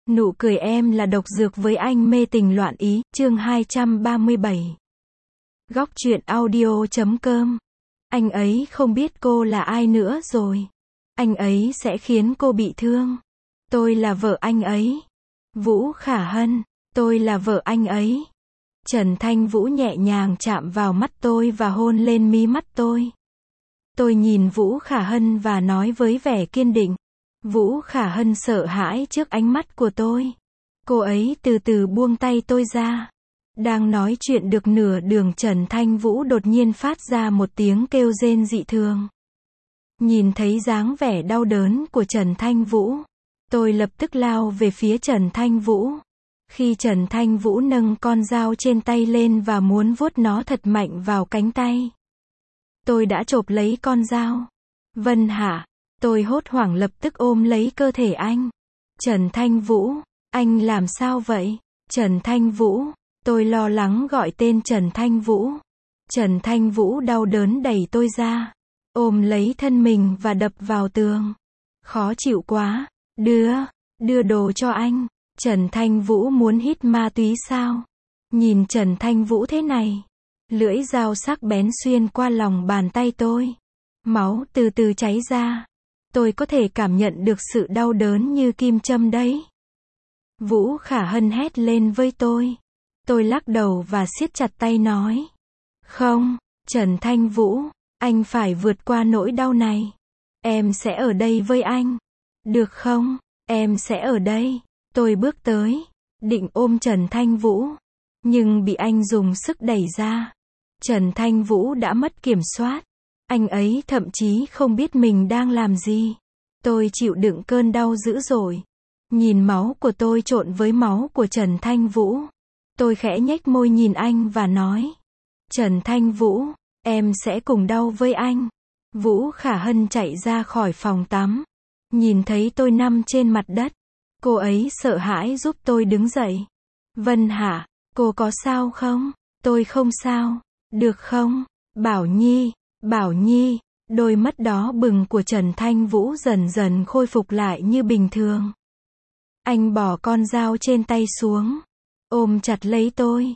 Nụ cười em là độc dược với anh mê tình loạn ý, chương 237. Góc truyện audio.com. Anh ấy không biết cô là ai nữa rồi. Anh ấy sẽ khiến cô bị thương. Tôi là vợ anh ấy. Vũ Khả Hân, tôi là vợ anh ấy. Trần Thanh Vũ nhẹ nhàng chạm vào mắt tôi và hôn lên mí mắt tôi. Tôi nhìn Vũ Khả Hân và nói với vẻ kiên định. Vũ Khả Hân sợ hãi trước ánh mắt của tôi. Cô ấy từ từ buông tay tôi ra. Đang nói chuyện được nửa đường, Trần Thanh Vũ đột nhiên phát ra một tiếng kêu rên dị thường. Nhìn thấy dáng vẻ đau đớn của Trần Thanh Vũ, tôi lập tức lao về phía Trần Thanh Vũ. Khi Trần Thanh Vũ nâng con dao trên tay lên và muốn vuốt nó thật mạnh vào cánh tay, tôi đã chộp lấy con dao. Vân Hạ, tôi hốt hoảng lập tức ôm lấy cơ thể anh. Trần Thanh Vũ, anh làm sao vậy? Trần Thanh Vũ, tôi lo lắng gọi tên Trần Thanh Vũ. Trần Thanh Vũ đau đớn đẩy tôi ra, ôm lấy thân mình và đập vào tường. Khó chịu quá, đưa đồ cho anh. Trần Thanh Vũ muốn hít ma túy sao? Nhìn Trần Thanh Vũ thế này, lưỡi dao sắc bén xuyên qua lòng bàn tay tôi. Máu từ từ cháy ra. Tôi có thể cảm nhận được sự đau đớn như kim châm đấy. Vũ Khả Hân hét lên với tôi. Tôi lắc đầu và siết chặt tay nói. Không, Trần Thanh Vũ, anh phải vượt qua nỗi đau này. Em sẽ ở đây với anh. Được không? Em sẽ ở đây. Tôi bước tới, định ôm Trần Thanh Vũ, nhưng bị anh dùng sức đẩy ra. Trần Thanh Vũ đã mất kiểm soát. Anh ấy thậm chí không biết mình đang làm gì. Tôi chịu đựng cơn đau dữ dội. Nhìn máu của tôi trộn với máu của Trần Thanh Vũ. Tôi khẽ nhếch môi nhìn anh và nói. Trần Thanh Vũ, em sẽ cùng đau với anh. Vũ Khả Hân chạy ra khỏi phòng tắm. Nhìn thấy tôi nằm trên mặt đất. Cô ấy sợ hãi giúp tôi đứng dậy. Vân Hạ, cô có sao không? Tôi không sao. Được không? Bảo Nhi, đôi mắt đỏ bừng của Trần Thanh Vũ dần dần khôi phục lại như bình thường. Anh bỏ con dao trên tay xuống, ôm chặt lấy tôi.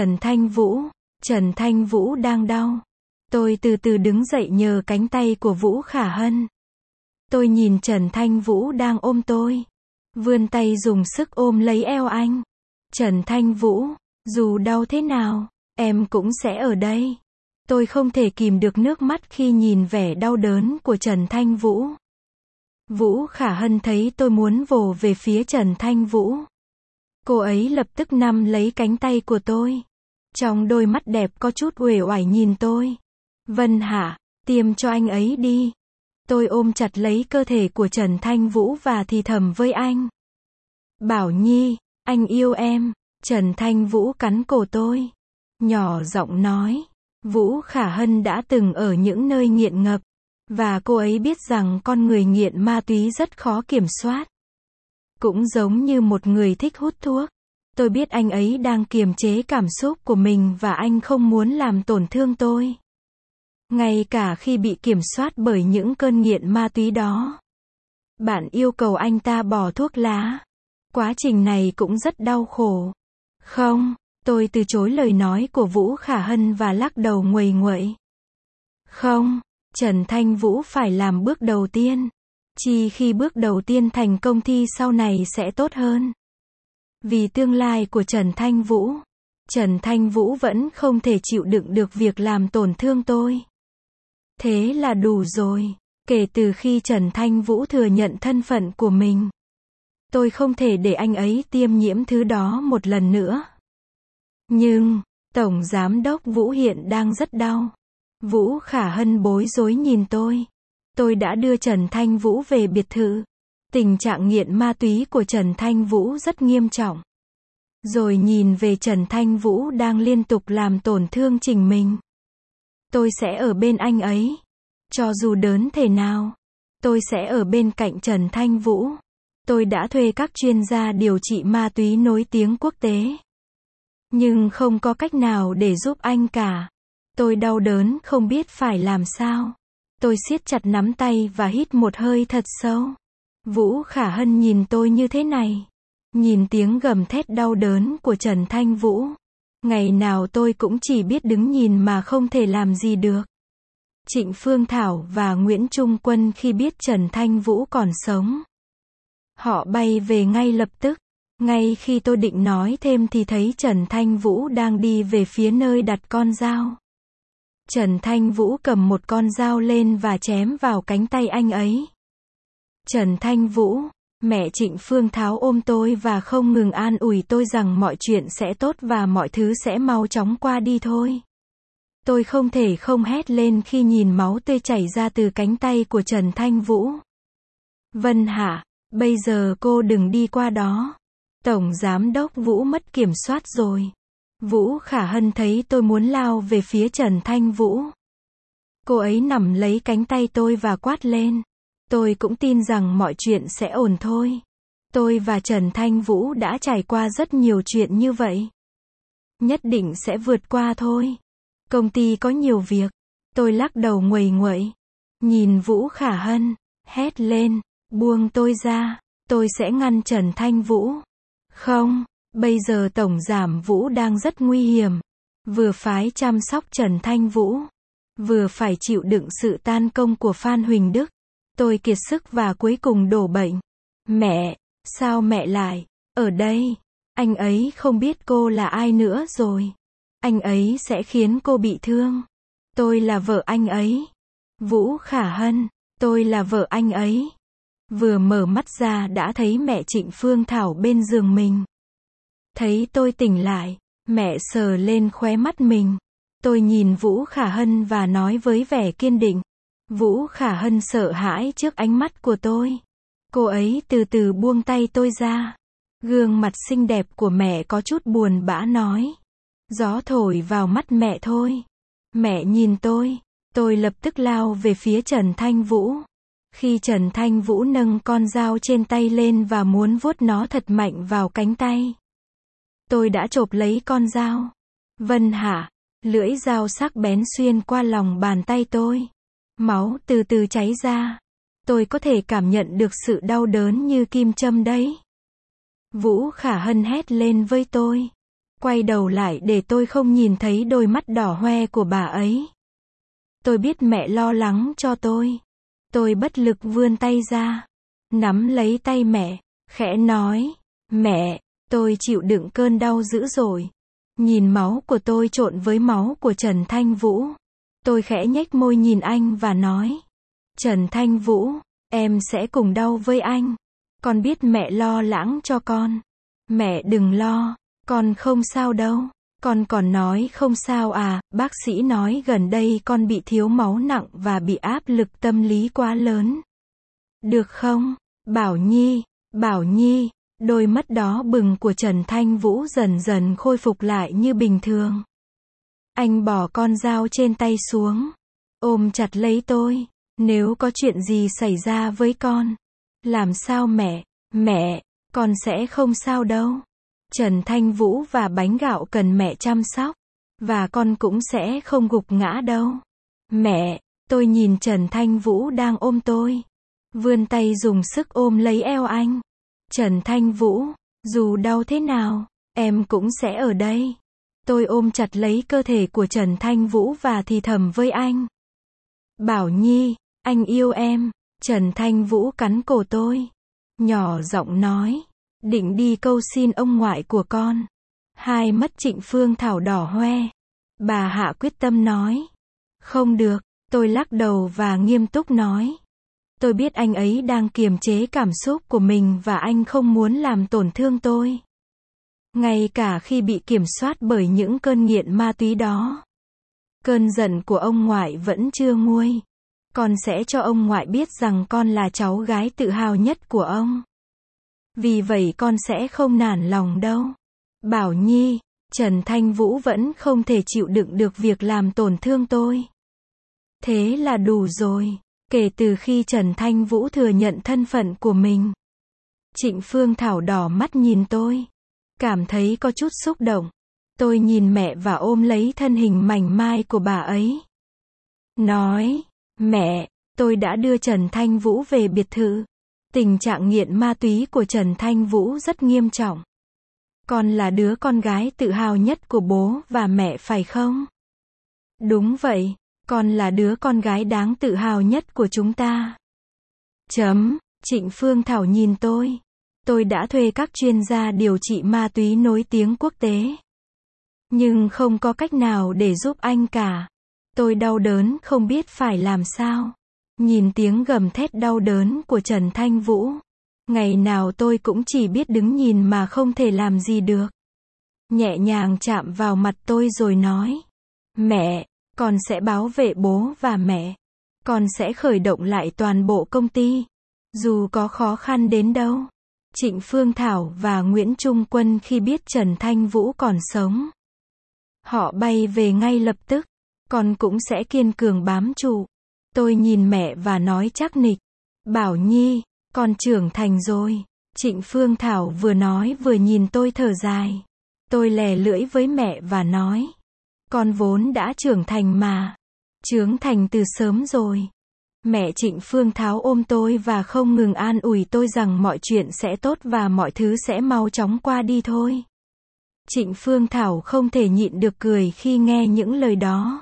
Trần Thanh Vũ đang đau. Tôi từ từ đứng dậy nhờ cánh tay của Vũ Khả Hân. Tôi nhìn Trần Thanh Vũ đang ôm tôi, vươn tay dùng sức ôm lấy eo anh. Trần Thanh Vũ, dù đau thế nào, em cũng sẽ ở đây. Tôi không thể kìm được nước mắt khi nhìn vẻ đau đớn của Trần Thanh Vũ. Vũ Khả Hân thấy tôi muốn vồ về phía Trần Thanh Vũ. Cô ấy lập tức nắm lấy cánh tay của tôi. Trong đôi mắt đẹp có chút uể oải nhìn tôi. Vân Hạ, tiêm cho anh ấy đi. Tôi ôm chặt lấy cơ thể của Trần Thanh Vũ và thì thầm với anh. Bảo Nhi, anh yêu em. Trần Thanh Vũ cắn cổ tôi, nhỏ giọng nói. Vũ Khả Hân đã từng ở những nơi nghiện ngập, và cô ấy biết rằng con người nghiện ma túy rất khó kiểm soát. Cũng giống như một người thích hút thuốc. Tôi biết anh ấy đang kiềm chế cảm xúc của mình và anh không muốn làm tổn thương tôi. Ngay cả khi bị kiểm soát bởi những cơn nghiện ma túy đó. Bạn yêu cầu anh ta bỏ thuốc lá. Quá trình này cũng rất đau khổ. Không, tôi từ chối lời nói của Vũ Khả Hân và lắc đầu nguầy nguậy. Không, Trần Thanh Vũ phải làm bước đầu tiên. Chỉ khi bước đầu tiên thành công thì sau này sẽ tốt hơn. Vì tương lai của Trần Thanh Vũ vẫn không thể chịu đựng được việc làm tổn thương tôi. Thế là đủ rồi. Kể từ khi Trần Thanh Vũ thừa nhận thân phận của mình, tôi không thể để anh ấy tiêm nhiễm thứ đó một lần nữa. Nhưng, Tổng Giám đốc Vũ hiện đang rất đau. Vũ Khả Hân bối rối nhìn tôi. Tôi đã đưa Trần Thanh Vũ về biệt thự. Tình trạng nghiện ma túy của Trần Thanh Vũ rất nghiêm trọng. Rồi nhìn về Trần Thanh Vũ đang liên tục làm tổn thương chính mình. Tôi sẽ ở bên anh ấy. Cho dù đớn thể nào, tôi sẽ ở bên cạnh Trần Thanh Vũ. Tôi đã thuê các chuyên gia điều trị ma túy nổi tiếng quốc tế. Nhưng không có cách nào để giúp anh cả. Tôi đau đớn không biết phải làm sao. Tôi siết chặt nắm tay và hít một hơi thật sâu. Vũ Khả Hân nhìn tôi như thế này. Nhìn tiếng gầm thét đau đớn của Trần Thanh Vũ. Ngày nào tôi cũng chỉ biết đứng nhìn mà không thể làm gì được. Trịnh Phương Thảo và Nguyễn Trung Quân khi biết Trần Thanh Vũ còn sống, họ bay về ngay lập tức. Ngay khi tôi định nói thêm thì thấy Trần Thanh Vũ đang đi về phía nơi đặt con dao. Trần Thanh Vũ cầm một con dao lên và chém vào cánh tay anh ấy. Trần Thanh Vũ, mẹ Trịnh Phương Tháo ôm tôi và không ngừng an ủi tôi rằng mọi chuyện sẽ tốt và mọi thứ sẽ mau chóng qua đi thôi. Tôi không thể không hét lên khi nhìn máu tươi chảy ra từ cánh tay của Trần Thanh Vũ. Vân Hạ, bây giờ cô đừng đi qua đó. Tổng Giám đốc Vũ mất kiểm soát rồi. Vũ Khả Hân thấy tôi muốn lao về phía Trần Thanh Vũ. Cô ấy nắm lấy cánh tay tôi và quát lên. Tôi cũng tin rằng mọi chuyện sẽ ổn thôi. Tôi và Trần Thanh Vũ đã trải qua rất nhiều chuyện như vậy. Nhất định sẽ vượt qua thôi. Công ty có nhiều việc. Tôi lắc đầu nguầy nguậy. Nhìn Vũ Khả Hân, hét lên, buông tôi ra, tôi sẽ ngăn Trần Thanh Vũ. Không, bây giờ Tổng Giám Vũ đang rất nguy hiểm. Vừa phái chăm sóc Trần Thanh Vũ, vừa phải chịu đựng sự tan công của Phan Huỳnh Đức. Tôi kiệt sức và cuối cùng đổ bệnh. Mẹ, sao mẹ lại ở đây? Anh ấy không biết cô là ai nữa rồi. Anh ấy sẽ khiến cô bị thương. Tôi là vợ anh ấy. Vũ Khả Hân, tôi là vợ anh ấy. Vừa mở mắt ra đã thấy mẹ Trịnh Phương Thảo bên giường mình. Thấy tôi tỉnh lại, mẹ sờ lên khóe mắt mình. Tôi nhìn Vũ Khả Hân và nói với vẻ kiên định. Vũ Khả Hân sợ hãi trước ánh mắt của tôi. Cô ấy từ từ buông tay tôi ra. Gương mặt xinh đẹp của mẹ có chút buồn bã nói. Gió thổi vào mắt mẹ thôi. Mẹ nhìn tôi lập tức lao về phía Trần Thanh Vũ. Khi Trần Thanh Vũ nâng con dao trên tay lên và muốn vuốt nó thật mạnh vào cánh tay, tôi đã chộp lấy con dao. Vân Hạ, lưỡi dao sắc bén xuyên qua lòng bàn tay tôi. Máu từ từ cháy ra. Tôi có thể cảm nhận được sự đau đớn như kim châm đấy. Vũ Khả Hân hét lên với tôi. Quay đầu lại để tôi không nhìn thấy đôi mắt đỏ hoe của bà ấy. Tôi biết mẹ lo lắng cho tôi. Tôi bất lực vươn tay ra, nắm lấy tay mẹ, khẽ nói, mẹ, tôi chịu đựng cơn đau dữ dội. Nhìn máu của tôi trộn với máu của Trần Thanh Vũ. Tôi khẽ nhếch môi nhìn anh và nói, Trần Thanh Vũ, em sẽ cùng đau với anh. Con biết mẹ lo lắng cho con. Mẹ đừng lo, con không sao đâu. Con còn nói không sao à, bác sĩ nói gần đây con bị thiếu máu nặng và bị áp lực tâm lý quá lớn. Được không? Bảo Nhi, đôi mắt đó bừng của Trần Thanh Vũ dần dần khôi phục lại như bình thường. Anh bỏ con dao trên tay xuống, ôm chặt lấy tôi. Nếu có chuyện gì xảy ra với con, làm sao mẹ, con sẽ không sao đâu. Trần Thanh Vũ và bánh gạo cần mẹ chăm sóc, và con cũng sẽ không gục ngã đâu. Mẹ, tôi nhìn Trần Thanh Vũ đang ôm tôi, vươn tay dùng sức ôm lấy eo anh. Trần Thanh Vũ, dù đau thế nào, em cũng sẽ ở đây. Tôi ôm chặt lấy cơ thể của Trần Thanh Vũ và thì thầm với anh. Bảo Nhi, anh yêu em. Trần Thanh Vũ cắn cổ tôi, nhỏ giọng nói. Định đi câu xin ông ngoại của con. Hai mắt Trịnh Phương Thảo đỏ hoe. Bà Hạ quyết tâm nói. Không được, tôi lắc đầu và nghiêm túc nói. Tôi biết anh ấy đang kiềm chế cảm xúc của mình và anh không muốn làm tổn thương tôi. Ngay cả khi bị kiểm soát bởi những cơn nghiện ma túy đó. Cơn giận của ông ngoại vẫn chưa nguôi. Con sẽ cho ông ngoại biết rằng con là cháu gái tự hào nhất của ông. Vì vậy con sẽ không nản lòng đâu. Bảo Nhi, Trần Thanh Vũ vẫn không thể chịu đựng được việc làm tổn thương tôi. Thế là đủ rồi. Kể từ khi Trần Thanh Vũ thừa nhận thân phận của mình, Trịnh Phương Thảo đỏ mắt nhìn tôi, cảm thấy có chút xúc động. Tôi nhìn mẹ và ôm lấy thân hình mảnh mai của bà ấy. Nói, mẹ, tôi đã đưa Trần Thanh Vũ về biệt thự. Tình trạng nghiện ma túy của Trần Thanh Vũ rất nghiêm trọng. Con là đứa con gái tự hào nhất của bố và mẹ phải không? Đúng vậy, con là đứa con gái đáng tự hào nhất của chúng ta. Trịnh Phương Thảo nhìn tôi. Tôi đã thuê các chuyên gia điều trị ma túy nổi tiếng quốc tế. Nhưng không có cách nào để giúp anh cả. Tôi đau đớn không biết phải làm sao. Nhìn tiếng gầm thét đau đớn của Trần Thanh Vũ. Ngày nào tôi cũng chỉ biết đứng nhìn mà không thể làm gì được. Nhẹ nhàng chạm vào mặt tôi rồi nói. Mẹ, con sẽ bảo vệ bố và mẹ. Con sẽ khởi động lại toàn bộ công ty. Dù có khó khăn đến đâu. Trịnh Phương Thảo và Nguyễn Trung Quân khi biết Trần Thanh Vũ còn sống. Họ bay về ngay lập tức. Con cũng sẽ kiên cường bám trụ. Tôi nhìn mẹ và nói chắc nịch. Bảo Nhi, con trưởng thành rồi. Trịnh Phương Thảo vừa nói vừa nhìn tôi thở dài. Tôi lè lưỡi với mẹ và nói. Con vốn đã trưởng thành mà. Trưởng thành từ sớm rồi. Mẹ Trịnh Phương Thảo ôm tôi và không ngừng an ủi tôi rằng mọi chuyện sẽ tốt và mọi thứ sẽ mau chóng qua đi thôi. Trịnh Phương Thảo không thể nhịn được cười khi nghe những lời đó.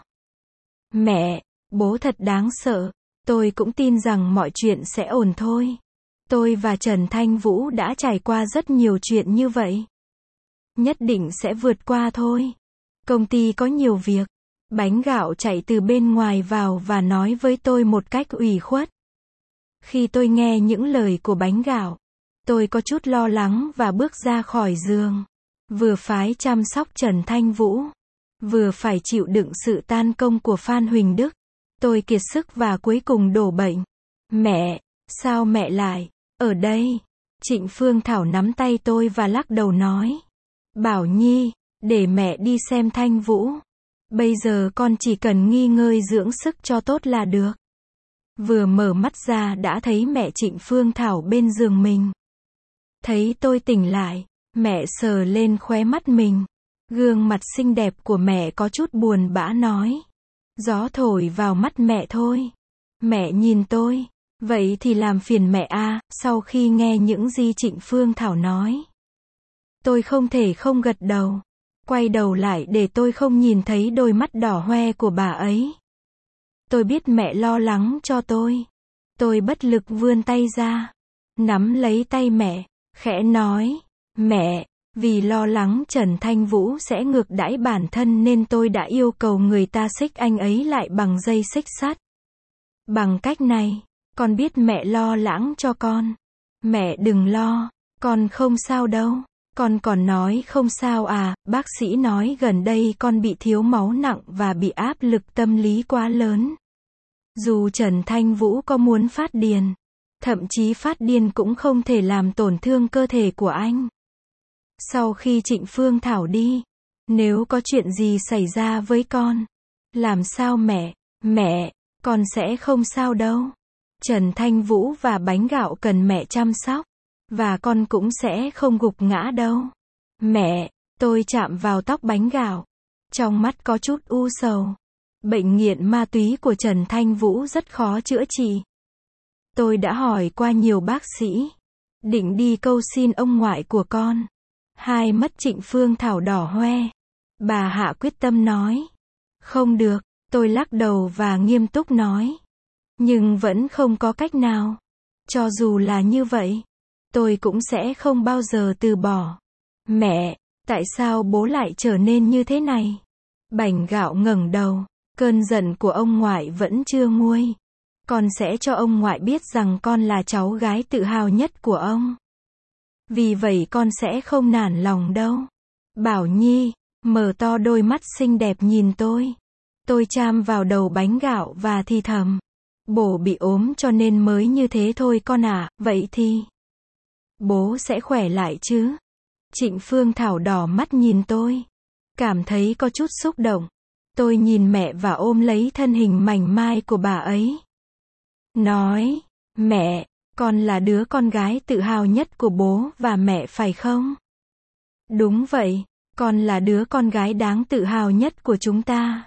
Mẹ, bố thật đáng sợ. Tôi cũng tin rằng mọi chuyện sẽ ổn thôi. Tôi và Trần Thanh Vũ đã trải qua rất nhiều chuyện như vậy. Nhất định sẽ vượt qua thôi. Công ty có nhiều việc. Bánh gạo chạy từ bên ngoài vào và nói với tôi một cách ủy khuất. Khi tôi nghe những lời của bánh gạo, tôi có chút lo lắng và bước ra khỏi giường. Vừa phải chăm sóc Trần Thanh Vũ, vừa phải chịu đựng sự tan công của Phan Huỳnh Đức. Tôi kiệt sức và cuối cùng đổ bệnh. Mẹ, sao mẹ lại ở đây? Trịnh Phương Thảo nắm tay tôi và lắc đầu nói. Bảo Nhi, để mẹ đi xem Thanh Vũ. Bây giờ con chỉ cần nghỉ ngơi dưỡng sức cho tốt là được. Vừa mở mắt ra đã thấy mẹ Trịnh Phương Thảo bên giường mình. Thấy tôi tỉnh lại, mẹ sờ lên khóe mắt mình. Gương mặt xinh đẹp của mẹ có chút buồn bã nói. Gió thổi vào mắt mẹ thôi. Mẹ nhìn tôi. Vậy thì làm phiền mẹ à, sau khi nghe những gì Trịnh Phương Thảo nói. Tôi không thể không gật đầu. Quay đầu lại để tôi không nhìn thấy đôi mắt đỏ hoe của bà ấy. Tôi biết mẹ lo lắng cho tôi. Tôi bất lực vươn tay ra. Nắm lấy tay mẹ, khẽ nói. Mẹ, vì lo lắng Trần Thanh Vũ sẽ ngược đãi bản thân nên tôi đã yêu cầu người ta xích anh ấy lại bằng dây xích sắt. Bằng cách này, con biết mẹ lo lắng cho con. Mẹ đừng lo, con không sao đâu. Con còn nói không sao à, bác sĩ nói gần đây con bị thiếu máu nặng và bị áp lực tâm lý quá lớn. Dù Trần Thanh Vũ có muốn phát điên, thậm chí phát điên cũng không thể làm tổn thương cơ thể của anh. Sau khi Trịnh Phương Thảo đi, nếu có chuyện gì xảy ra với con, làm sao mẹ, con sẽ không sao đâu. Trần Thanh Vũ và bánh gạo cần mẹ chăm sóc. Và con cũng sẽ không gục ngã đâu. Mẹ, tôi chạm vào tóc bánh gạo. Trong mắt có chút u sầu. Bệnh nghiện ma túy của Trần Thanh Vũ rất khó chữa trị. Tôi đã hỏi qua nhiều bác sĩ. Định đi cầu xin ông ngoại của con. Hai mắt Trịnh Phương Thảo đỏ hoe. Bà hạ quyết tâm nói. Không được, tôi lắc đầu và nghiêm túc nói. Nhưng vẫn không có cách nào. Cho dù là như vậy, tôi cũng sẽ không bao giờ từ bỏ. Mẹ, tại sao bố lại trở nên như thế này? Bánh gạo ngẩng đầu. Cơn giận của ông ngoại vẫn chưa nguôi. Con sẽ cho ông ngoại biết rằng con là cháu gái tự hào nhất của ông. Vì vậy con sẽ không nản lòng đâu. Bảo Nhi, mở to đôi mắt xinh đẹp nhìn tôi. Tôi chạm vào đầu bánh gạo và thì thầm. Bố bị ốm cho nên mới như thế thôi con à, vậy thì bố sẽ khỏe lại chứ? Trịnh Phương Thảo đỏ mắt nhìn tôi. Cảm thấy có chút xúc động. Tôi nhìn mẹ và ôm lấy thân hình mảnh mai của bà ấy. Nói, mẹ, con là đứa con gái tự hào nhất của bố và mẹ phải không? Đúng vậy, con là đứa con gái đáng tự hào nhất của chúng ta.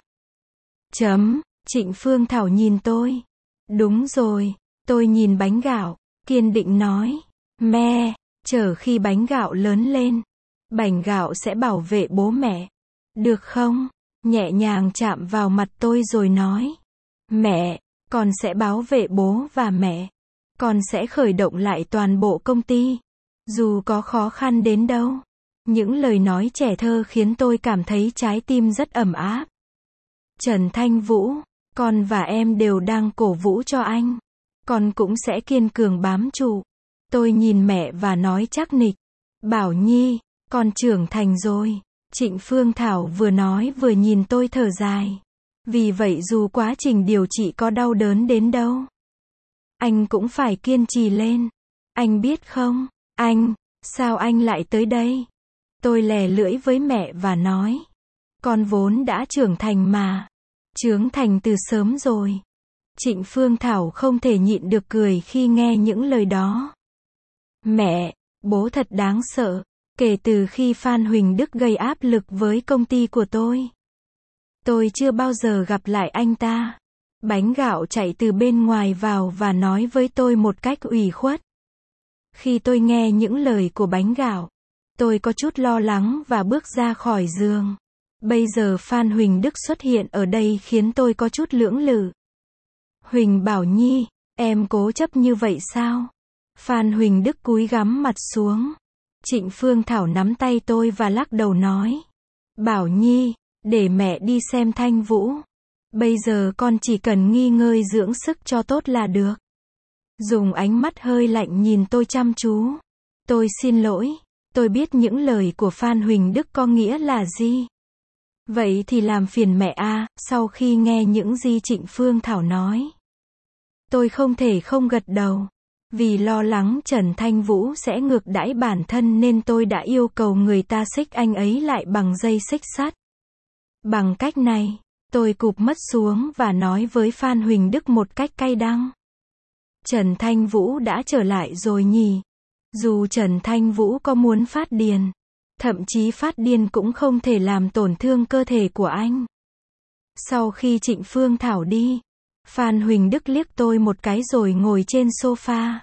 Trịnh Phương Thảo nhìn tôi. Đúng rồi, tôi nhìn bánh gạo. kiên định nói. Mẹ, chờ khi bánh gạo lớn lên, bánh gạo sẽ bảo vệ bố mẹ. Được không? Nhẹ nhàng chạm vào mặt tôi rồi nói. Mẹ, con sẽ bảo vệ bố và mẹ. Con sẽ khởi động lại toàn bộ công ty. Dù có khó khăn đến đâu. Những lời nói trẻ thơ khiến tôi cảm thấy trái tim rất ấm áp. Trần Thanh Vũ, con và em đều đang cổ vũ cho anh. Con cũng sẽ kiên cường bám trụ. Tôi nhìn mẹ và nói chắc nịch. Bảo Nhi, con trưởng thành rồi. Trịnh Phương Thảo vừa nói vừa nhìn tôi thở dài. Vì vậy dù quá trình điều trị có đau đớn đến đâu, anh cũng phải kiên trì lên. Anh biết không, anh, sao anh lại tới đây? Tôi lè lưỡi với mẹ và nói. Con vốn đã trưởng thành mà. Trưởng thành từ sớm rồi. Trịnh Phương Thảo không thể nhịn được cười khi nghe những lời đó. Mẹ, bố thật đáng sợ. Kể từ khi Phan Huỳnh Đức gây áp lực với công ty của tôi chưa bao giờ gặp lại anh ta. Bánh gạo chạy từ bên ngoài vào và nói với tôi một cách ủy khuất. Khi tôi nghe những lời của bánh gạo, tôi có chút lo lắng và bước ra khỏi giường. Bây giờ Phan Huỳnh Đức xuất hiện ở đây khiến tôi có chút lưỡng lự. Huỳnh Bảo Nhi, em cố chấp như vậy sao? Phan Huỳnh Đức cúi gắm mặt xuống. Trịnh Phương Thảo nắm tay tôi và lắc đầu nói. Bảo Nhi, để mẹ đi xem Thanh Vũ. Bây giờ con chỉ cần nghỉ ngơi dưỡng sức cho tốt là được. Dùng ánh mắt hơi lạnh nhìn tôi chăm chú. Tôi xin lỗi, tôi biết những lời của Phan Huỳnh Đức có nghĩa là gì. Vậy thì làm phiền mẹ à, sau khi nghe những gì Trịnh Phương Thảo nói. Tôi không thể không gật đầu. Vì lo lắng Trần Thanh Vũ sẽ ngược đãi bản thân nên tôi đã yêu cầu người ta xích anh ấy lại bằng dây xích sắt. Bằng cách này, tôi cụp mắt xuống và nói với Phan Huỳnh Đức một cách cay đắng. Trần Thanh Vũ đã trở lại rồi nhỉ? Dù Trần Thanh Vũ có muốn phát điên, thậm chí phát điên cũng không thể làm tổn thương cơ thể của anh. Sau khi Trịnh Phương Thảo đi, Phan Huỳnh Đức liếc tôi một cái rồi ngồi trên sofa.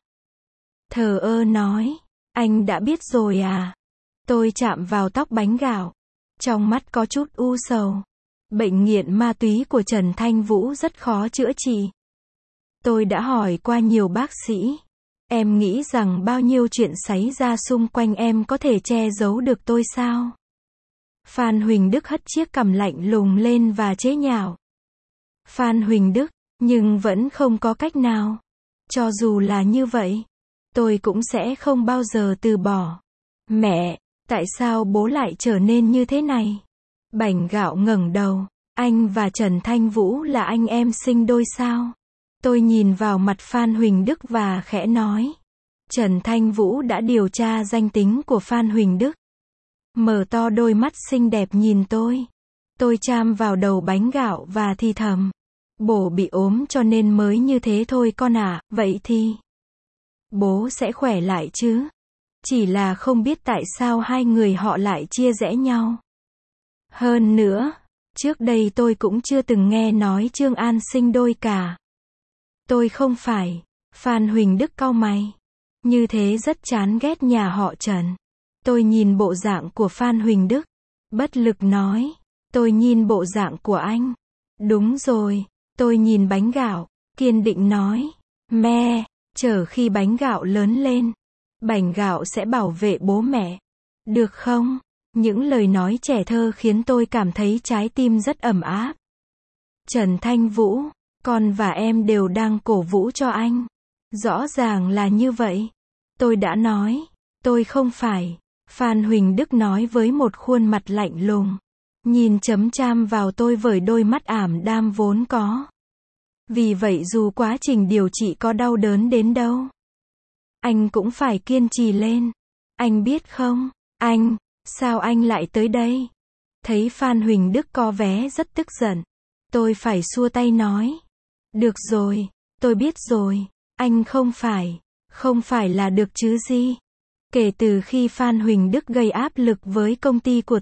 Thờ ơ nói, anh đã biết rồi à? Tôi chạm vào tóc bánh gạo. Trong mắt có chút u sầu. Bệnh nghiện ma túy của Trần Thanh Vũ rất khó chữa trị. Tôi đã hỏi qua nhiều bác sĩ. Em nghĩ rằng bao nhiêu chuyện xảy ra xung quanh em có thể che giấu được tôi sao? Phan Huỳnh Đức hất chiếc cằm lạnh lùng lên và chế nhạo. Phan Huỳnh Đức, nhưng vẫn không có cách nào. Cho dù là như vậy, tôi cũng sẽ không bao giờ từ bỏ. Mẹ, tại sao bố lại trở nên như thế này? Bảnh gạo ngẩng đầu. Anh và Trần Thanh Vũ là anh em sinh đôi sao? Tôi nhìn vào mặt Phan Huỳnh Đức và khẽ nói. Trần Thanh Vũ đã điều tra danh tính của Phan Huỳnh Đức. Mở to đôi mắt xinh đẹp nhìn tôi. Tôi chạm vào đầu bánh gạo và thì thầm. Bố bị ốm cho nên mới như thế thôi con ạ, vậy thì bố sẽ khỏe lại chứ. Chỉ là không biết tại sao hai người họ lại chia rẽ nhau. Hơn nữa, trước đây tôi cũng chưa từng nghe nói Trương An sinh đôi cả. Tôi không phải. Phan Huỳnh Đức cau mày. Như thế rất chán ghét nhà họ Trần. Tôi nhìn bộ dạng của Phan Huỳnh Đức. Bất lực nói. Tôi nhìn bộ dạng của anh. Đúng rồi. Tôi nhìn bánh gạo. Kiên định nói. Mẹ, chờ khi bánh gạo lớn lên, bánh gạo sẽ bảo vệ bố mẹ. Được không? Những lời nói trẻ thơ khiến tôi cảm thấy trái tim rất ấm áp. Trần Thanh Vũ, con và em đều đang cổ vũ cho anh. Rõ ràng là như vậy. Tôi đã nói. Tôi không phải. Phan Huỳnh Đức nói với một khuôn mặt lạnh lùng. Nhìn chấm cham vào tôi với đôi mắt ảm đạm vốn có. Vì vậy dù quá trình điều trị có đau đớn đến đâu, anh cũng phải kiên trì lên. Anh biết không? Anh, sao anh lại tới đây? Thấy Phan Huỳnh Đức có vẻ rất tức giận. Tôi phải xua tay nói. Được rồi, tôi biết rồi. Anh không phải là được chứ gì. Kể từ khi Phan Huỳnh Đức gây áp lực với công ty của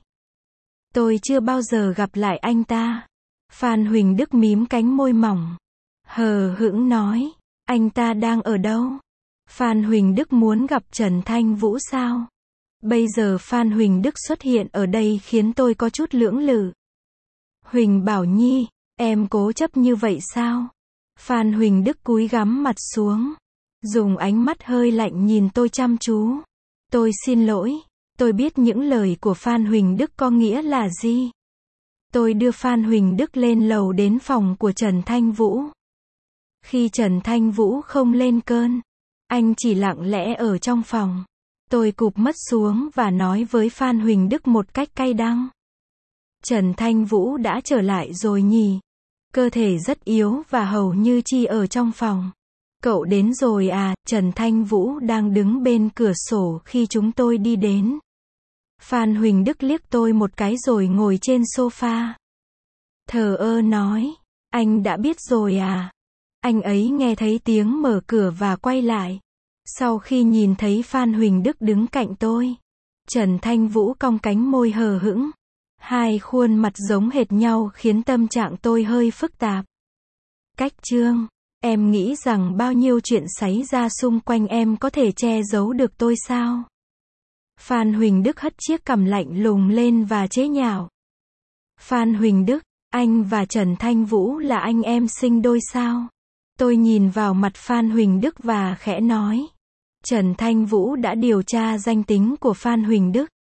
tôi chưa bao giờ gặp lại anh ta. Phan Huỳnh Đức mím cánh môi mỏng. Hờ hững nói. Anh ta đang ở đâu? Phan Huỳnh Đức muốn gặp Trần Thanh Vũ sao? Bây giờ Phan Huỳnh Đức xuất hiện ở đây khiến tôi có chút lưỡng lự. Huỳnh Bảo Nhi, em cố chấp như vậy sao? Phan Huỳnh Đức cúi gắm mặt xuống, dùng ánh mắt hơi lạnh nhìn tôi chăm chú. Tôi xin lỗi, tôi biết những lời của Phan Huỳnh Đức có nghĩa là gì. Tôi đưa Phan Huỳnh Đức lên lầu đến phòng của Trần Thanh Vũ. Khi Trần Thanh Vũ không lên cơn, anh chỉ lặng lẽ ở trong phòng. Tôi cụp mắt xuống và nói với Phan Huỳnh Đức một cách cay đắng. Trần Thanh Vũ đã trở lại rồi nhỉ? Cơ thể rất yếu và hầu như chỉ ở trong phòng. Cậu đến rồi à? Trần Thanh Vũ đang đứng bên cửa sổ khi chúng tôi đi đến. Phan Huỳnh Đức liếc tôi một cái rồi ngồi trên sofa. Thờ ơ nói, anh đã biết rồi à? Anh ấy nghe thấy tiếng mở cửa và quay lại. Sau khi nhìn thấy Phan Huỳnh Đức đứng cạnh tôi, Trần Thanh Vũ cong cánh môi hờ hững. Hai khuôn mặt giống hệt nhau khiến tâm trạng tôi hơi phức tạp. Cách Trương, em nghĩ rằng bao nhiêu chuyện xảy ra xung quanh em có thể che giấu được tôi sao? Phan Huỳnh Đức hất chiếc cằm lạnh lùng lên và chế nhạo. Phan Huỳnh Đức, anh và Trần Thanh Vũ là anh em sinh đôi sao? Tôi nhìn vào mặt Phan Huỳnh Đức và khẽ nói. Trần Thanh Vũ đã điều tra danh tính của Phan Huỳnh Đức.